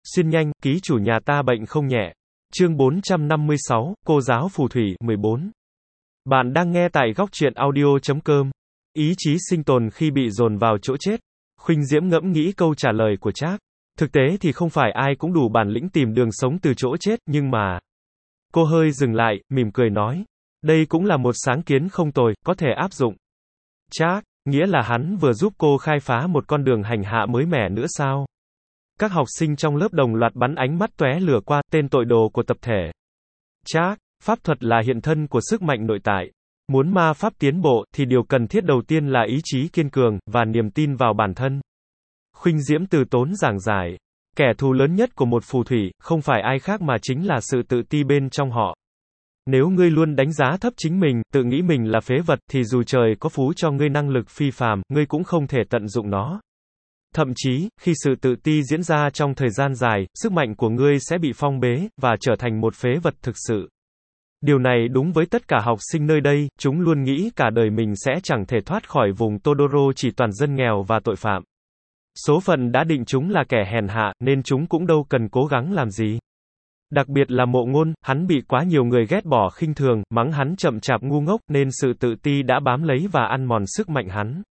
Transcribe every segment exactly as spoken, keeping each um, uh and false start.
Xuyên nhanh, ký chủ nhà ta bệnh không nhẹ. Chương bốn trăm năm mươi sáu, cô giáo phù thủy, mười bốn. Bạn đang nghe tại góc truyện audio chấm com. Ý chí sinh tồn khi bị dồn vào chỗ chết. Khuynh Diễm ngẫm nghĩ câu trả lời của Trác. Thực tế thì không phải ai cũng đủ bản lĩnh tìm đường sống từ chỗ chết, nhưng mà... Cô hơi dừng lại, mỉm cười nói. Đây cũng là một sáng kiến không tồi, có thể áp dụng. Trác, nghĩa là hắn vừa giúp cô khai phá một con đường hành hạ mới mẻ nữa sao? Các học sinh trong lớp đồng loạt bắn ánh mắt tóe lửa qua tên tội đồ của tập thể. Trác, pháp thuật là hiện thân của sức mạnh nội tại. Muốn ma pháp tiến bộ, thì điều cần thiết đầu tiên là ý chí kiên cường, và niềm tin vào bản thân. Khuynh Diễm từ tốn giảng giải. Kẻ thù lớn nhất của một phù thủy, không phải ai khác mà chính là sự tự ti bên trong họ. Nếu ngươi luôn đánh giá thấp chính mình, tự nghĩ mình là phế vật, thì dù trời có phú cho ngươi năng lực phi phàm, ngươi cũng không thể tận dụng nó. Thậm chí, khi sự tự ti diễn ra trong thời gian dài, sức mạnh của ngươi sẽ bị phong bế, và trở thành một phế vật thực sự. Điều này đúng với tất cả học sinh nơi đây, chúng luôn nghĩ cả đời mình sẽ chẳng thể thoát khỏi vùng Todoro chỉ toàn dân nghèo và tội phạm. Số phận đã định chúng là kẻ hèn hạ, nên chúng cũng đâu cần cố gắng làm gì. Đặc biệt là Mộ Ngôn, hắn bị quá nhiều người ghét bỏ khinh thường, mắng hắn chậm chạp ngu ngốc, nên sự tự ti đã bám lấy và ăn mòn sức mạnh hắn.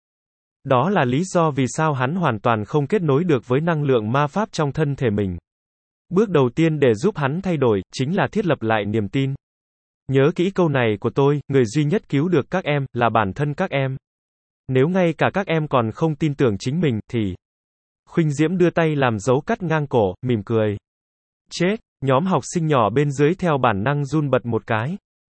Đó là lý do vì sao hắn hoàn toàn không kết nối được với năng lượng ma pháp trong thân thể mình. Bước đầu tiên để giúp hắn thay đổi, chính là thiết lập lại niềm tin. Nhớ kỹ câu này của tôi, người duy nhất cứu được các em, là bản thân các em. Nếu ngay cả các em còn không tin tưởng chính mình, thì... Khuynh Diễm đưa tay làm dấu cắt ngang cổ, mỉm cười. Chết, nhóm học sinh nhỏ bên dưới theo bản năng run bật một cái.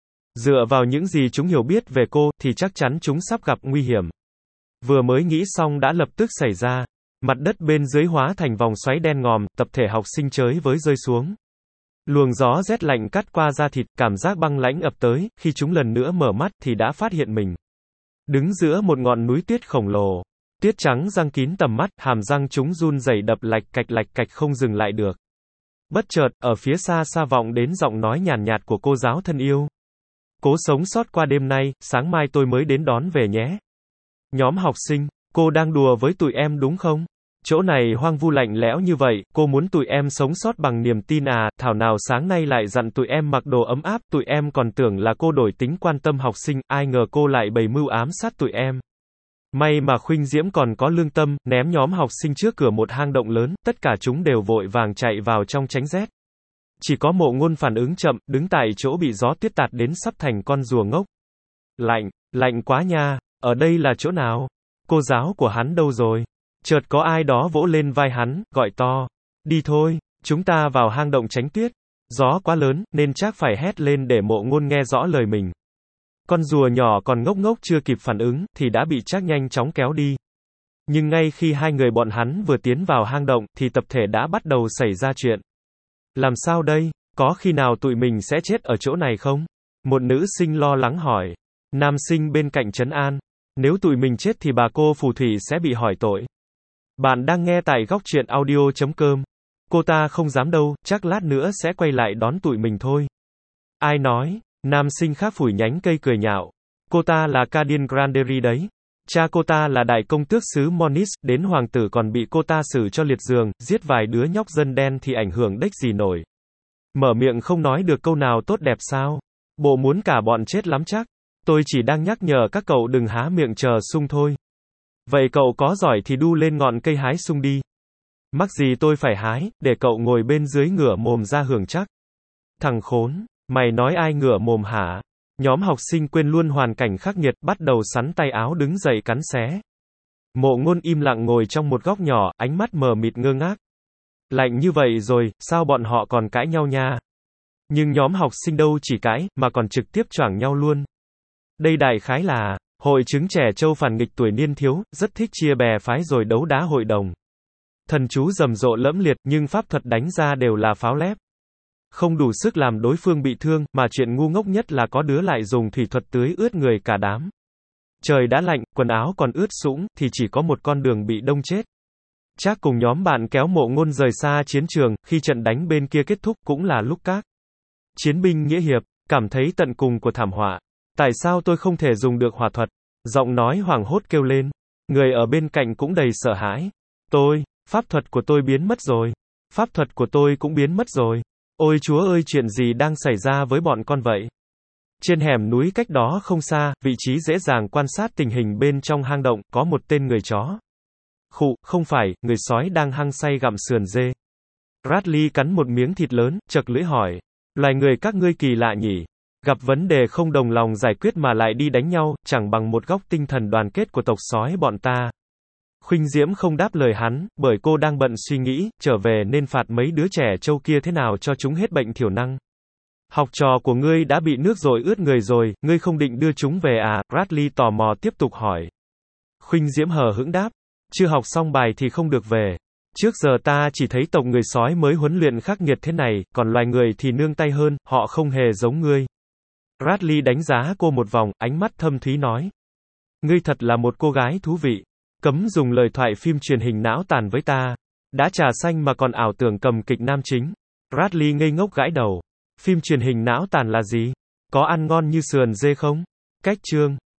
Dựa vào những gì chúng hiểu biết về cô, thì chắc chắn chúng sắp gặp nguy hiểm. Vừa mới nghĩ xong đã lập tức xảy ra. Mặt đất bên dưới hóa thành vòng xoáy đen ngòm, tập thể học sinh chới với rơi xuống. Luồng gió rét lạnh cắt qua da thịt, cảm giác băng lãnh ập tới, khi chúng lần nữa mở mắt thì đã phát hiện mình đứng giữa một ngọn núi tuyết khổng lồ. Tuyết trắng giăng kín tầm mắt, hàm răng chúng run rẩy đập lạch cạch lạch cạch không dừng lại được. Bất chợt, ở phía xa xa vọng đến giọng nói nhàn nhạt của cô giáo thân yêu. Cố sống sót qua đêm nay, sáng mai tôi mới đến đón về nhé. Nhóm học sinh, cô đang đùa với tụi em đúng không? Chỗ này hoang vu lạnh lẽo như vậy, cô muốn tụi em sống sót bằng niềm tin à, thảo nào sáng nay lại dặn tụi em mặc đồ ấm áp, tụi em còn tưởng là cô đổi tính quan tâm học sinh, ai ngờ cô lại bày mưu ám sát tụi em. May mà Khuynh Diễm còn có lương tâm, ném nhóm học sinh trước cửa một hang động lớn, tất cả chúng đều vội vàng chạy vào trong tránh rét. Chỉ có Mộ Ngôn phản ứng chậm, đứng tại chỗ bị gió tuyết tạt đến sắp thành con rùa ngốc. Lạnh, lạnh quá nha, ở đây là chỗ nào? Cô giáo của hắn đâu rồi? Chợt có ai đó vỗ lên vai hắn, gọi to. Đi thôi, chúng ta vào hang động tránh tuyết. Gió quá lớn, nên Trác phải hét lên để Mộ Ngôn nghe rõ lời mình. Con rùa nhỏ còn ngốc ngốc chưa kịp phản ứng, thì đã bị Trác nhanh chóng kéo đi. Nhưng ngay khi hai người bọn hắn vừa tiến vào hang động, thì tập thể đã bắt đầu xảy ra chuyện. Làm sao đây? Có khi nào tụi mình sẽ chết ở chỗ này không? Một nữ sinh lo lắng hỏi. Nam sinh bên cạnh trấn an. Nếu tụi mình chết thì bà cô phù thủy sẽ bị hỏi tội. Bạn đang nghe tại góc truyện audio chấm com. Cô ta không dám đâu, chắc lát nữa sẽ quay lại đón tụi mình thôi. Ai nói? Nam sinh khác phủi nhánh cây cười nhạo. Cô ta là Cadian Granderi đấy. Cha cô ta là đại công tước xứ Monis, đến hoàng tử còn bị cô ta xử cho liệt giường, giết vài đứa nhóc dân đen thì ảnh hưởng đếch gì nổi. Mở miệng không nói được câu nào tốt đẹp sao? Bộ muốn cả bọn chết lắm chắc. Tôi chỉ đang nhắc nhở các cậu đừng há miệng chờ sung thôi. Vậy cậu có giỏi thì đu lên ngọn cây hái sung đi. Mắc gì tôi phải hái, để cậu ngồi bên dưới ngửa mồm ra hưởng chắc. Thằng khốn, mày nói ai ngửa mồm hả? Nhóm học sinh quên luôn hoàn cảnh khắc nghiệt, bắt đầu sắn tay áo đứng dậy cắn xé. Mộ Ngôn im lặng ngồi trong một góc nhỏ, ánh mắt mờ mịt ngơ ngác. Lạnh như vậy rồi, sao bọn họ còn cãi nhau nha? Nhưng nhóm học sinh đâu chỉ cãi, mà còn trực tiếp choảng nhau luôn. Đây đại khái là hội chứng trẻ trâu phản nghịch tuổi niên thiếu, rất thích chia bè phái rồi đấu đá hội đồng. Thần chú rầm rộ lẫm liệt, nhưng pháp thuật đánh ra đều là pháo lép. Không đủ sức làm đối phương bị thương, mà chuyện ngu ngốc nhất là có đứa lại dùng thủy thuật tưới ướt người cả đám. Trời đã lạnh, quần áo còn ướt sũng, thì chỉ có một con đường bị đông chết. Trác cùng nhóm bạn kéo Mộ Ngôn rời xa chiến trường, khi trận đánh bên kia kết thúc cũng là lúc các chiến binh nghĩa hiệp cảm thấy tận cùng của thảm họa. Tại sao tôi không thể dùng được hỏa thuật? Giọng nói hoảng hốt kêu lên. Người ở bên cạnh cũng đầy sợ hãi. Tôi, pháp thuật của tôi biến mất rồi. Pháp thuật của tôi cũng biến mất rồi. Ôi Chúa ơi, chuyện gì đang xảy ra với bọn con vậy? Trên hẻm núi cách đó không xa, vị trí dễ dàng quan sát tình hình bên trong hang động, có một tên người chó. Khụ, không phải, người sói đang hăng say gặm sườn dê. Bradley cắn một miếng thịt lớn, chật lưỡi hỏi. Loài người các ngươi kỳ lạ nhỉ? Gặp vấn đề không đồng lòng giải quyết mà lại đi đánh nhau, chẳng bằng một góc tinh thần đoàn kết của tộc sói bọn ta. Khuynh Diễm không đáp lời hắn, bởi cô đang bận suy nghĩ, trở về nên phạt mấy đứa trẻ trâu kia thế nào cho chúng hết bệnh thiểu năng. Học trò của ngươi đã bị nước dội ướt người rồi, ngươi không định đưa chúng về à? Bradley tò mò tiếp tục hỏi. Khuynh Diễm hờ hững đáp. Chưa học xong bài thì không được về. Trước giờ ta chỉ thấy tộc người sói mới huấn luyện khắc nghiệt thế này, còn loài người thì nương tay hơn, họ không hề giống ngươi. Bradley đánh giá cô một vòng, ánh mắt thâm thúy nói. Ngươi thật là một cô gái thú vị. Cấm dùng lời thoại phim truyền hình não tàn với ta. Đã trà xanh mà còn ảo tưởng cầm kịch nam chính. Bradley ngây ngốc gãi đầu. Phim truyền hình não tàn là gì? Có ăn ngon như sườn dê không? Cách chương